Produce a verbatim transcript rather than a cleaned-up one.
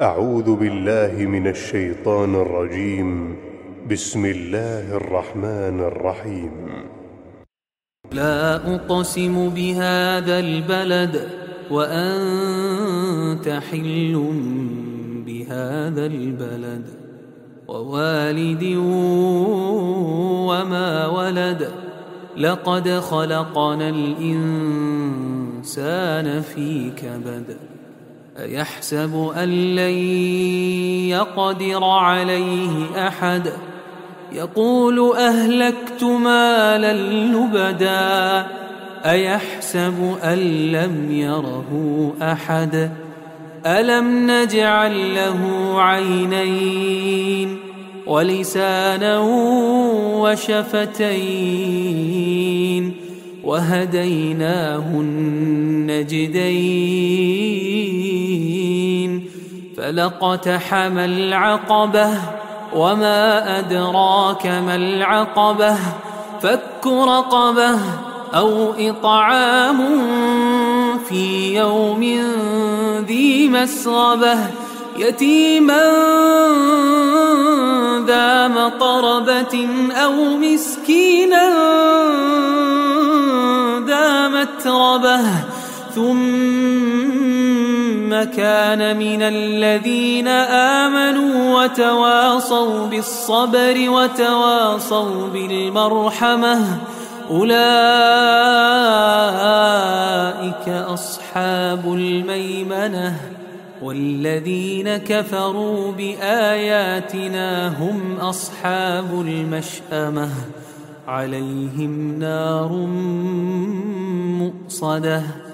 أعوذ بالله من الشيطان الرجيم. بسم الله الرحمن الرحيم. لا أقسم بهذا البلد وأنت حل بهذا البلد ووالد وما ولد لقد خلقنا الإنسان في كبد أيحسب أن لن يقدر عليه أحد يقول أهلكت مالا لبدا أيحسب أن لم يره أحد ألم نجعل له عينين ولسانا وشفتين وهديناه النجدين فلاقتحم العقبة وما أدراك ما العقبة فك رقبة أو إطعام في يوم ذي مسغبة يتيما ذا مقربة أو مسكينا ذا متربة ثم كان من الذين آمنوا وتواصوا بالصبر وتواصوا بالمرحمة أولئك أصحاب الميمنة والذين كفروا بآياتنا هم أصحاب المشأمة عليهم نار مؤصدة.